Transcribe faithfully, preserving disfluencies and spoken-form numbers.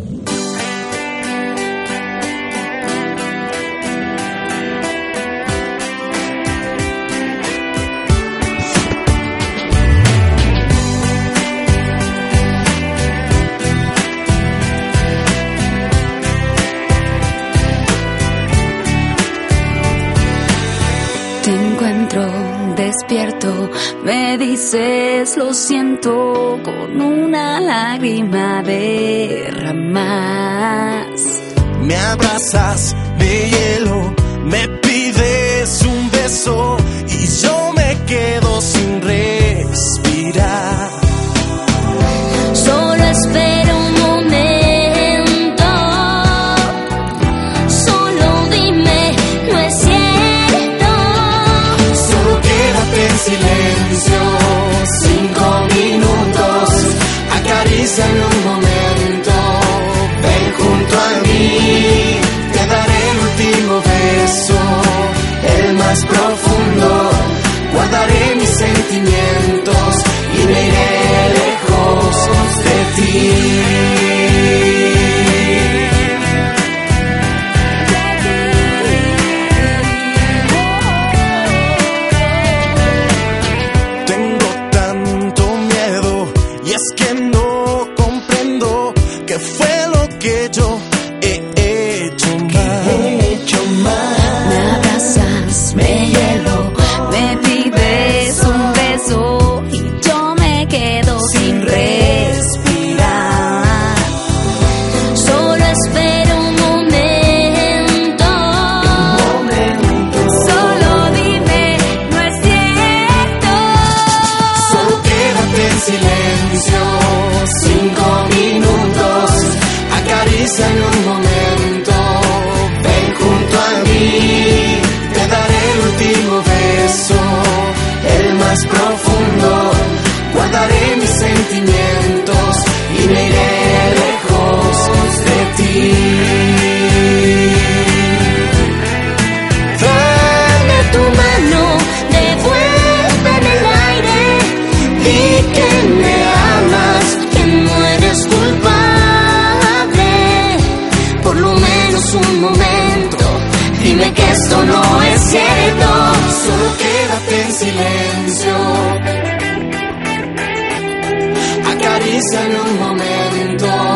Te encuentro despierto, me dices lo siento, con una lágrima derramas. Me abrazas de hielo, me pides un beso y yo me quedo sin respirar. Solo espero un momento, solo dime, no es cierto. Solo quédate en silencio, cinco minutos, acaríciame un momento, ven junto a mí, te daré el último beso, el más profundo, guardaré mis sentimientos y me iré lejos de ti. Tengo tanto miedo y es que no comprendo qué fue lo que yo he hecho mal. He hecho mal. Me abrazas, me hielo, me pides un beso y yo me quedo sin respirar. Solo espero un momento, un momento. Solo dime, no es cierto. Solo quédate en silencio, cinco minutos, acaríciame un momento, ven junto a mí, te daré el último beso, el más profundo, guardaré mis sentimientos y me iré lejos de ti. Dame tu mano de vuelta en el aire, di que me amas, que no eres culpable. Por lo menos un momento, dime que esto no es cierto. Solo quédate en silencio, acaríciame un momento,